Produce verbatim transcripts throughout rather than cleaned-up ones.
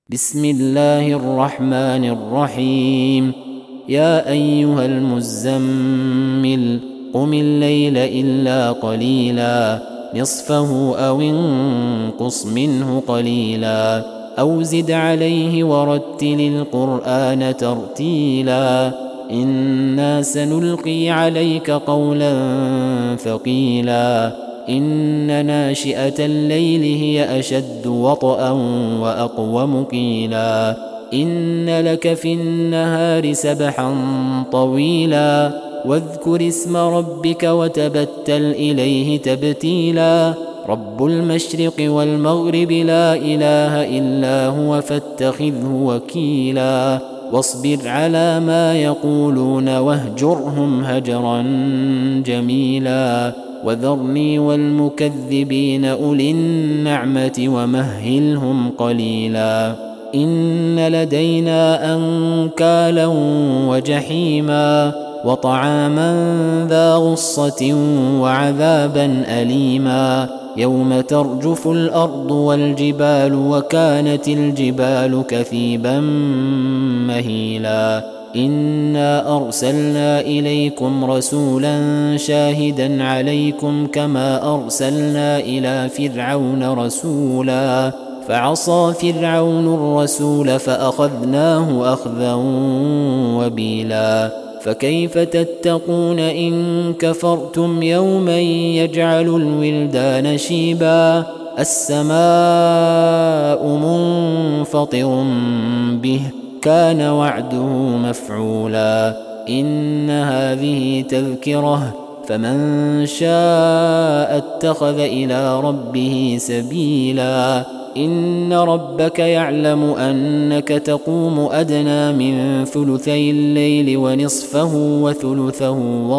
بسم الله الرحمن الرحيم. يا أيها المزمل قم الليل إلا قليلا نصفه أو انقص منه قليلا أو زد عليه ورتل القرآن ترتيلا إنا سنلقي عليك قولا ثقيلا إن ناشئة الليل هي أشد وطئا وأقوم قيلا إن لك في النهار سبحا طويلا واذكر اسم ربك وتبتل إليه تبتيلا رب المشرق والمغرب لا إله إلا هو فاتخذه وكيلا واصبر على ما يقولون واهجرهم هجرا جميلا وذرني والمكذبين أولي النعمة ومهلهم قليلا إن لدينا أنكالا وجحيما وطعاما ذا غصة وعذابا أليما يوم ترجف الأرض والجبال وكانت الجبال كثيبا مهيلا إنا أرسلنا إليكم رسولا شاهدا عليكم كما أرسلنا إلى فرعون رسولا فعصى فرعون الرسول فأخذناه أخذا وبيلا فكيف تتقون إن كفرتم يوما يجعل الولدان شيبا السماء منفطر به كان وعده مفعولا إن هذه تذكرة فمن شاء اتخذ إلى ربه سبيلا إن ربك يعلم أنك تقوم أدنى من ثلثي الليل ونصفه وثلثه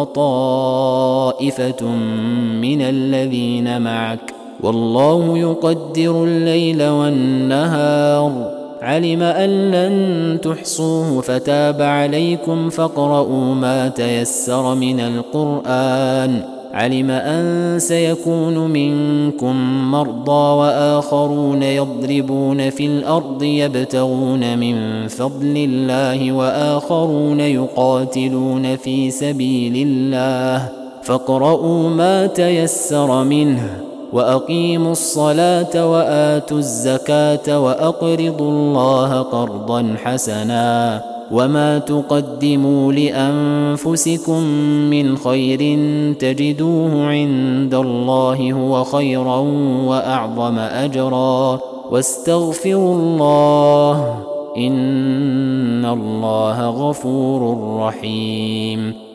وطائفة من الذين معك والله يقدر الليل والنهار علم أن لن تحصوه فتاب عليكم فاقرؤوا ما تيسر من القرآن علم أن سيكون منكم مرضى وآخرون يضربون في الأرض يبتغون من فضل الله وآخرون يقاتلون في سبيل الله فاقرؤوا ما تيسر منه وأقيموا الصلاة وآتوا الزكاة وأقرضوا الله قرضا حسنا وما تقدموا لأنفسكم من خير تجدوه عند الله هو خيرا وأعظم أجرا واستغفروا الله إن الله غفور رحيم.